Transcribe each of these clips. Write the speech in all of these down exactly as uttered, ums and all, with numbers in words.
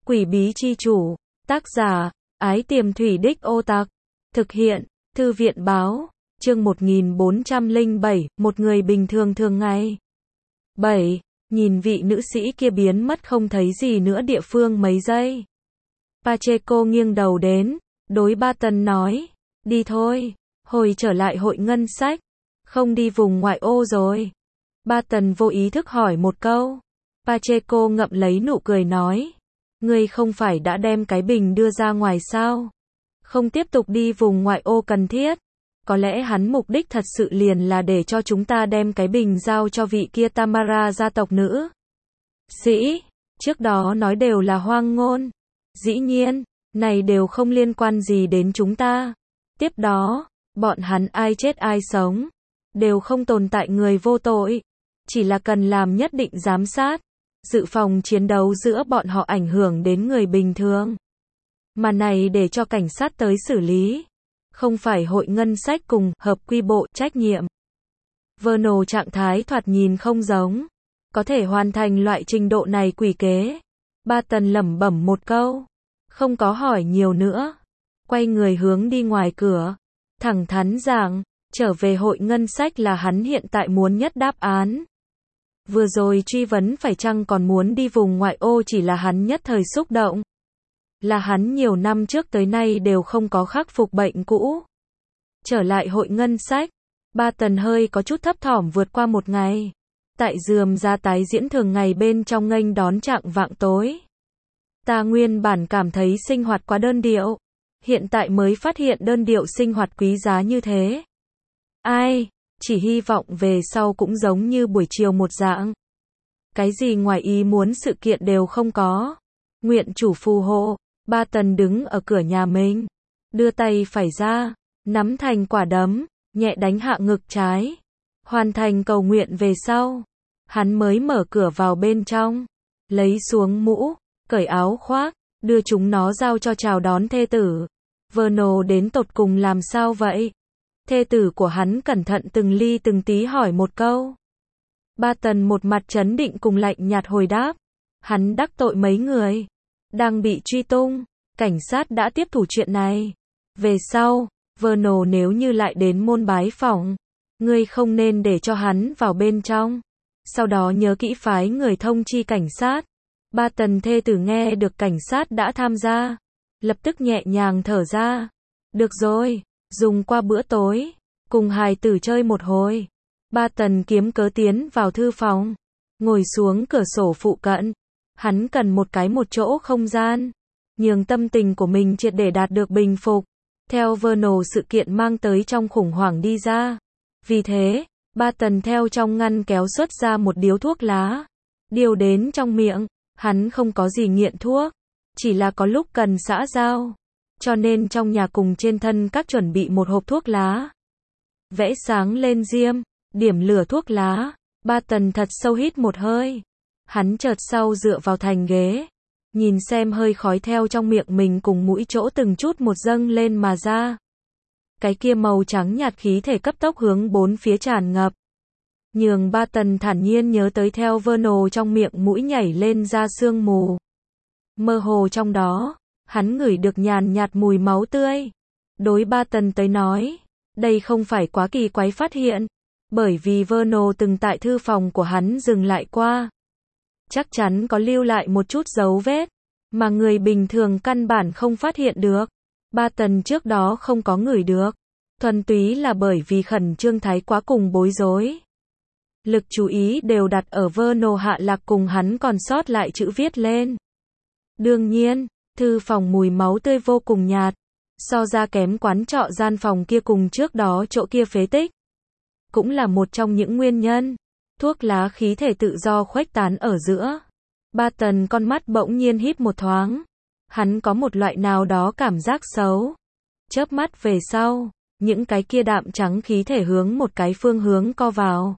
Quỷ bí chi chủ, tác giả, Ái Tiềm Thủy Đích Ô Tặc, thực hiện, Thư viện báo, chương một nghìn bốn trăm lẻ bảy, một người bình thường thường ngày. bảy. Nhìn vị nữ sĩ kia biến mất không thấy gì nữa địa phương mấy giây. Pacheco nghiêng đầu đến, đối Barton nói, đi thôi, hồi trở lại hội ngân sách, không đi vùng ngoại ô rồi. Barton vô ý thức hỏi một câu. Pacheco ngậm lấy nụ cười nói, ngươi không phải đã đem cái bình đưa ra ngoài sao? Không tiếp tục đi vùng ngoại ô cần thiết. Có lẽ hắn mục đích thật sự liền là để cho chúng ta đem cái bình giao cho vị kia Tamara gia tộc nữ. Sĩ, trước đó nói đều là hoang ngôn. Dĩ nhiên, này đều không liên quan gì đến chúng ta. Tiếp đó, bọn hắn ai chết ai sống, đều không tồn tại người vô tội. Chỉ là cần làm nhất định giám sát, dự phòng chiến đấu giữa bọn họ ảnh hưởng đến người bình thường. Mà này để cho cảnh sát tới xử lý. Không phải hội ngân sách cùng hợp quy bộ trách nhiệm. Vernal trạng thái thoạt nhìn không giống. Có thể hoàn thành loại trình độ này quỷ kế. Barton lẩm bẩm một câu. Không có hỏi nhiều nữa. Quay người hướng đi ngoài cửa. Thẳng thắn rằng, trở về hội ngân sách là hắn hiện tại muốn nhất đáp án. Vừa rồi truy vấn phải chăng còn muốn đi vùng ngoại ô chỉ là hắn nhất thời xúc động. Là hắn nhiều năm trước tới nay đều không có khắc phục bệnh cũ. Trở lại hội ngân sách, Barton hơi có chút thấp thỏm vượt qua một ngày. Tại Rườm Rà tái diễn thường ngày bên trong nghênh đón trạng vạng tối. Ta nguyên bản cảm thấy sinh hoạt quá đơn điệu. Hiện tại mới phát hiện đơn điệu sinh hoạt quý giá như thế. Ai, chỉ hy vọng về sau cũng giống như buổi chiều một dạng. Cái gì ngoài ý muốn sự kiện đều không có. Nguyện chủ phù hộ. Barton đứng ở cửa nhà mình, đưa tay phải ra, nắm thành quả đấm, nhẹ đánh hạ ngực trái. Hoàn thành cầu nguyện về sau, hắn mới mở cửa vào bên trong, lấy xuống mũ, cởi áo khoác, đưa chúng nó giao cho chào đón thê tử. Vernal đến tột cùng làm sao vậy? Thê tử của hắn cẩn thận từng ly từng tí hỏi một câu. Barton một mặt trấn định cùng lạnh nhạt hồi đáp, hắn đắc tội mấy người. Đang bị truy tung, cảnh sát đã tiếp thủ chuyện này. Về sau, Vernal nếu như lại đến môn bái phỏng, ngươi không nên để cho hắn vào bên trong. Sau đó nhớ kỹ phái người thông chi cảnh sát. Barton thê tử nghe được cảnh sát đã tham gia, lập tức nhẹ nhàng thở ra. Được rồi, dùng qua bữa tối, cùng hài tử chơi một hồi. Barton kiếm cớ tiến vào thư phòng, ngồi xuống cửa sổ phụ cận. Hắn cần một cái một chỗ không gian, nhường tâm tình của mình triệt để đạt được bình phục. Theo Vernal sự kiện mang tới trong khủng hoảng đi ra. Vì thế, Barton theo trong ngăn kéo xuất ra một điếu thuốc lá. Điều đến trong miệng, hắn không có gì nghiện thuốc, chỉ là có lúc cần xã giao. Cho nên trong nhà cùng trên thân các chuẩn bị một hộp thuốc lá. Vẽ sáng lên diêm, điểm lửa thuốc lá, Barton thật sâu hít một hơi. Hắn chợt sau dựa vào thành ghế, nhìn xem hơi khói theo trong miệng mình cùng mũi chỗ từng chút một dâng lên mà ra. Cái kia màu trắng nhạt khí thể cấp tốc hướng bốn phía tràn ngập. Nhường Barton thản nhiên nhớ tới theo Vernal trong miệng mũi nhảy lên ra sương mù. Mơ hồ trong đó, hắn ngửi được nhàn nhạt mùi máu tươi. Đối Barton tới nói, đây không phải quá kỳ quái phát hiện, bởi vì Vernal từng tại thư phòng của hắn dừng lại qua. Chắc chắn có lưu lại một chút dấu vết, mà người bình thường căn bản không phát hiện được. Barton trước đó không có ngửi được, thuần túy là bởi vì khẩn trương thái quá cùng bối rối. Lực chú ý đều đặt ở Vernal hạ lạc cùng hắn còn sót lại chữ viết lên. Đương nhiên, thư phòng mùi máu tươi vô cùng nhạt, so ra kém quán trọ gian phòng kia cùng trước đó chỗ kia phế tích. Cũng là một trong những nguyên nhân. Thuốc lá khí thể tự do khuếch tán ở giữa. Barton con mắt bỗng nhiên híp một thoáng. Hắn có một loại nào đó cảm giác xấu. Chớp mắt về sau, những cái kia đạm trắng khí thể hướng một cái phương hướng co vào.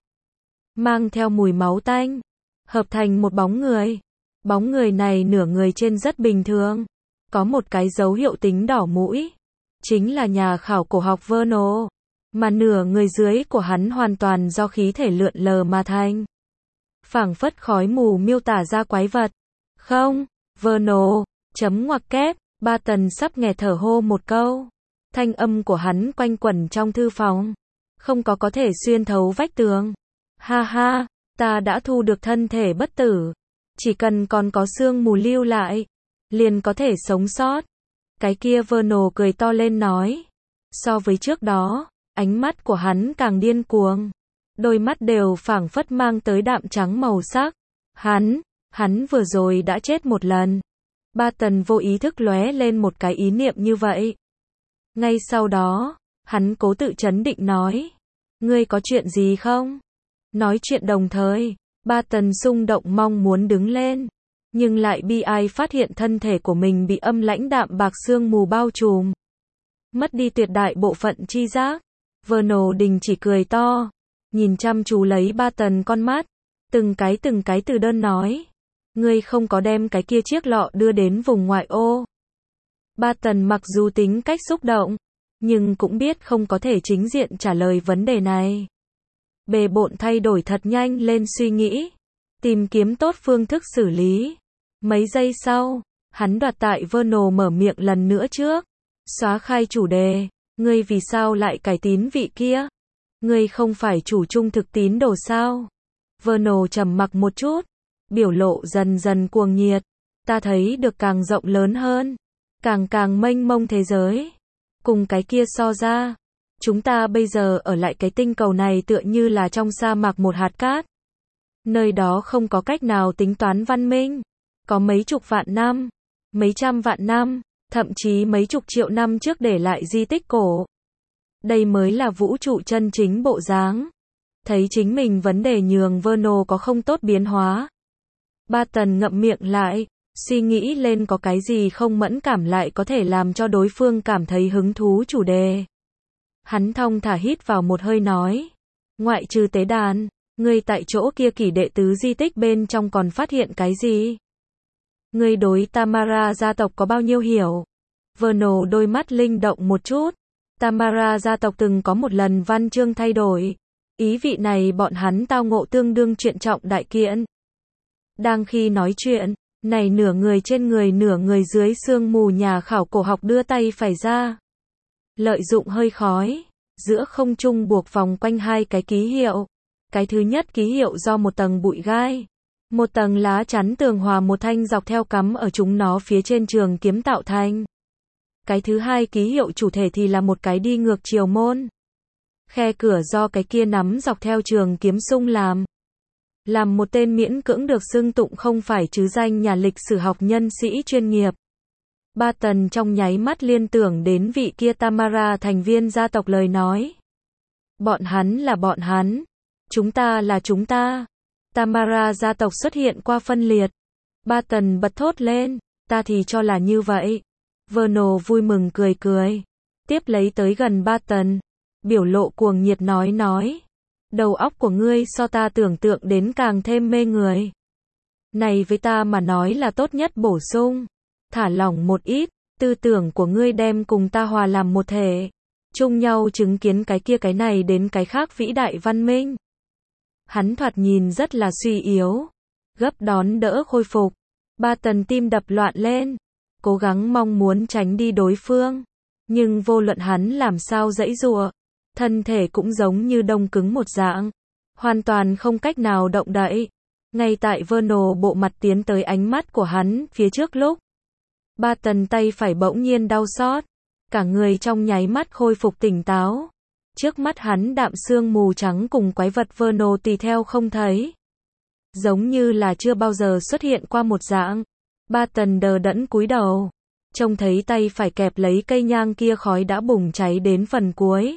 Mang theo mùi máu tanh. Hợp thành một bóng người. Bóng người này nửa người trên rất bình thường. Có một cái dấu hiệu tính đỏ mũi. Chính là nhà khảo cổ học Vernal. Mà nửa người dưới của hắn hoàn toàn do khí thể lượn lờ mà thành. Phảng phất khói mù miêu tả ra quái vật. Không, Vernal, Chấm ngoặc kép, Ba Tần sắp nghẹt thở hô một câu. Thanh âm của hắn quanh quẩn trong thư phòng. Không có có thể xuyên thấu vách tường. Ha ha, ta đã thu được thân thể bất tử. Chỉ cần còn có sương mù lưu lại, liền có thể sống sót. Cái kia Vernal cười to lên nói. So với trước đó, ánh mắt của hắn càng điên cuồng. Đôi mắt đều phảng phất mang tới đạm trắng màu sắc. Hắn, hắn vừa rồi đã chết một lần. Ba Tần vô ý thức lóe lên một cái ý niệm như vậy. Ngay sau đó, hắn cố tự trấn định nói. Ngươi có chuyện gì không? Nói chuyện đồng thời, Ba Tần xung động mong muốn đứng lên. Nhưng lại bi ai phát hiện thân thể của mình bị âm lãnh đạm bạc sương mù bao trùm. Mất đi tuyệt đại bộ phận chi giác. Vernal đình chỉ cười to. Nhìn chăm chú lấy Ba Tần con mắt. Từng cái từng cái từ đơn nói. Ngươi không có đem cái kia chiếc lọ đưa đến vùng ngoại ô. Ba Tần mặc dù tính cách xúc động, nhưng cũng biết không có thể chính diện trả lời vấn đề này. Bề bộn thay đổi thật nhanh lên suy nghĩ. Tìm kiếm tốt phương thức xử lý. Mấy giây sau, hắn đoạt tại Vernal mở miệng lần nữa trước. Xóa khai chủ đề. Ngươi vì sao lại cải tín vị kia? Ngươi không phải chủ trung thực tín đồ sao? Vernal trầm mặc một chút. Biểu lộ dần dần cuồng nhiệt. Ta thấy được càng rộng lớn hơn. Càng càng mênh mông thế giới. Cùng cái kia so ra. Chúng ta bây giờ ở lại cái tinh cầu này tựa như là trong sa mạc một hạt cát. Nơi đó không có cách nào tính toán văn minh. Có mấy chục vạn năm. Mấy trăm vạn năm. Thậm chí mấy chục triệu năm trước để lại di tích cổ. Đây mới là vũ trụ chân chính bộ dáng. Thấy chính mình vấn đề nhường Vernal có không tốt biến hóa. Ba Tần ngậm miệng lại, suy nghĩ lên có cái gì không mẫn cảm lại có thể làm cho đối phương cảm thấy hứng thú chủ đề. Hắn thong thả hít vào một hơi nói. Ngoại trừ tế đàn, ngươi tại chỗ kia kỷ đệ tứ di tích bên trong còn phát hiện cái gì? Ngươi đối Tamara gia tộc có bao nhiêu hiểu? Vernal đôi mắt linh động một chút. Tamara gia tộc từng có một lần văn chương thay đổi. Ý vị này bọn hắn tao ngộ tương đương chuyện trọng đại kiện. Đang khi nói chuyện, này nửa người trên người nửa người dưới sương mù nhà khảo cổ học đưa tay phải ra. Lợi dụng hơi khói, giữa không trung buộc vòng quanh hai cái ký hiệu. Cái thứ nhất ký hiệu do một tầng bụi gai, một tầng lá chắn tường hòa một thanh dọc theo cắm ở chúng nó phía trên trường kiếm tạo thành. Cái thứ hai ký hiệu chủ thể thì là một cái đi ngược chiều môn. Khe cửa do cái kia nắm dọc theo trường kiếm sung làm. Làm một tên miễn cưỡng được xưng tụng không phải chứ danh nhà lịch sử học nhân sĩ chuyên nghiệp. Ba Tần trong nháy mắt liên tưởng đến vị kia Tamara thành viên gia tộc lời nói. Bọn hắn là bọn hắn. Chúng ta là chúng ta. Tamara gia tộc xuất hiện qua phân liệt. Ba Tần bật thốt lên. Ta thì cho là như vậy. Vernal vui mừng cười cười. Tiếp lấy tới gần Ba Tần. Biểu lộ cuồng nhiệt nói nói. Đầu óc của ngươi so ta tưởng tượng đến càng thêm mê người. Này với ta mà nói là tốt nhất bổ sung. Thả lỏng một ít, tư tưởng của ngươi đem cùng ta hòa làm một thể. Chung nhau chứng kiến cái kia cái này đến cái khác vĩ đại văn minh. Hắn thoạt nhìn rất là suy yếu. Gấp đón đỡ khôi phục. Ba Tần tim đập loạn lên. Cố gắng mong muốn tránh đi đối phương. Nhưng vô luận hắn làm sao giãy giụa. Thân thể cũng giống như đông cứng một dạng. Hoàn toàn không cách nào động đậy. Ngay tại Vernal bộ mặt tiến tới ánh mắt của hắn phía trước lúc. Ba Tần tay phải bỗng nhiên đau xót. Cả người trong nháy mắt khôi phục tỉnh táo. Trước mắt hắn đạm sương mù trắng cùng quái vật Vernal tùy theo không thấy. Giống như là chưa bao giờ xuất hiện qua một dạng. Ba Tần đờ đẫn cúi đầu. Trông thấy tay phải kẹp lấy cây nhang kia khói đã bùng cháy đến phần cuối.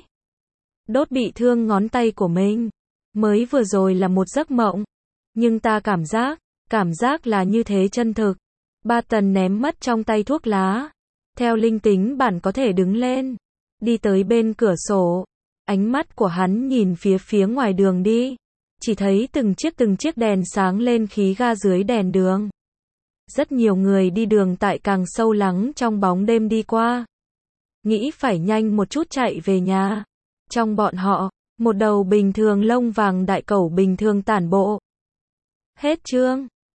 Đốt bị thương ngón tay của mình. Mới vừa rồi là một giấc mộng. Nhưng ta cảm giác, cảm giác là như thế chân thực. Ba Tần ném mất trong tay thuốc lá. Theo linh tính bản có thể đứng lên. Đi tới bên cửa sổ. Ánh mắt của hắn nhìn phía phía ngoài đường đi. Chỉ thấy từng chiếc từng chiếc đèn sáng lên khí ga dưới đèn đường. Rất nhiều người đi đường tại càng sâu lắng trong bóng đêm đi qua. Nghĩ phải nhanh một chút chạy về nhà. Trong bọn họ, một đầu bình thường lông vàng đại cẩu bình thường tản bộ. Hết chương.